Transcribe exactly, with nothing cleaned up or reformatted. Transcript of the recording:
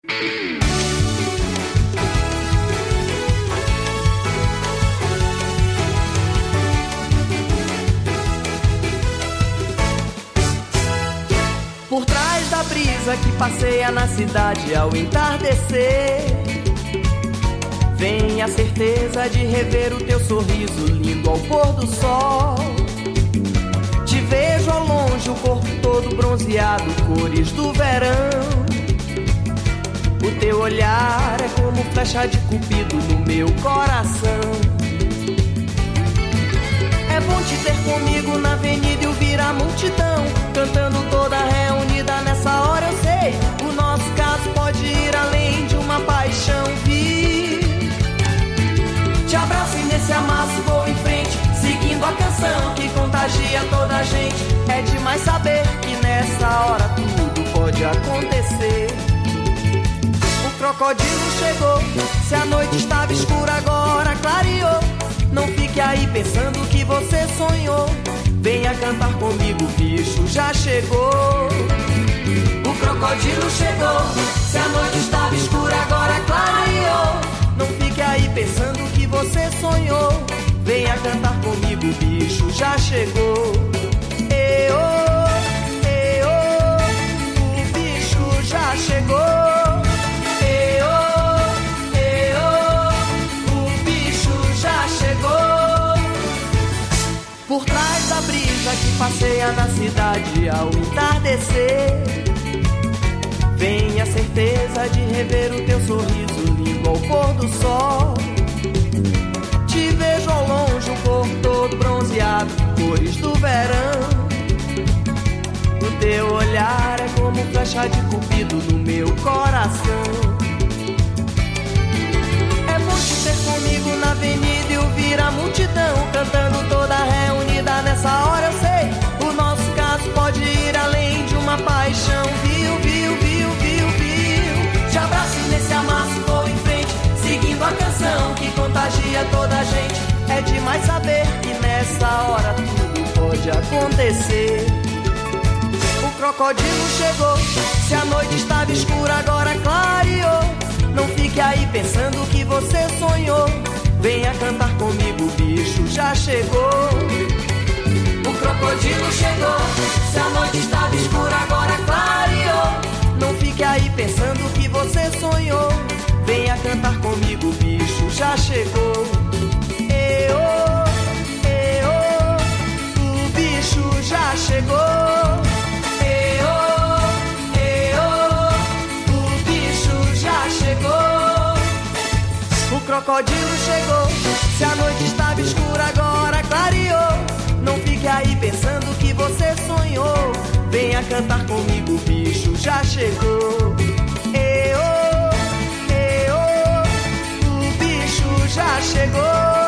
Por trás da brisa que passeia na cidade ao entardecer, vem a certeza de rever o teu sorriso lindo ao pôr do sol. Te vejo ao longe, o corpo todo bronzeado, cores do verão. O teu olhar é como flecha de cupido no meu coração. É bom te ter comigo na avenida e ouvir a multidão cantando toda reunida nessa hora, eu sei. O nosso caso pode ir além de uma paixão, vi. Te abraço e nesse amasso vou em frente, seguindo a canção que contagia toda a gente. É demais saber que nessa hora tudo pode acontecer. O crocodilo chegou, se a noite estava escura agora clareou. Não fique aí pensando que você sonhou. Venha cantar comigo, o bicho já chegou. O crocodilo chegou, se a noite estava escura agora clareou. Não fique aí pensando que você sonhou. Venha cantar comigo, o bicho já chegou. Ê-ô, ê-ô, o bicho já chegou. Por trás da brisa que passeia na cidade ao entardecer, vem a certeza de rever o teu sorriso lindo ao pôr do sol. Te vejo ao longe, o corpo todo bronzeado, cores do verão. O teu olhar é como flecha de cupido no meu coração. É bom te ter comigo na avenida e ouvir a multidão cantando toda reunida nessa hora, eu sei. O nosso caso pode ir além de uma paixão, viu, viu, viu, viu, viu. Te abraço nesse amasso, vou em frente, seguindo a canção que contagia toda a gente. É demais saber que nessa hora tudo pode acontecer. O crocodilo chegou, se a noite estava escura agora clareou. Não fique aí pensando que você sonhou. Venha cantar comigo, o bicho já chegou. O crocodilo chegou, se a noite estava escura agora clareou. Não fique aí pensando que você sonhou. Venha cantar comigo, o bicho já chegou. Ê-ô, ê-ô, o bicho já chegou. O crocodilo chegou, se a noite estava escura agora clareou. Não fique aí pensando que você sonhou. Venha cantar comigo, o bicho já chegou. Ê-ô, ê-ô, o bicho já chegou.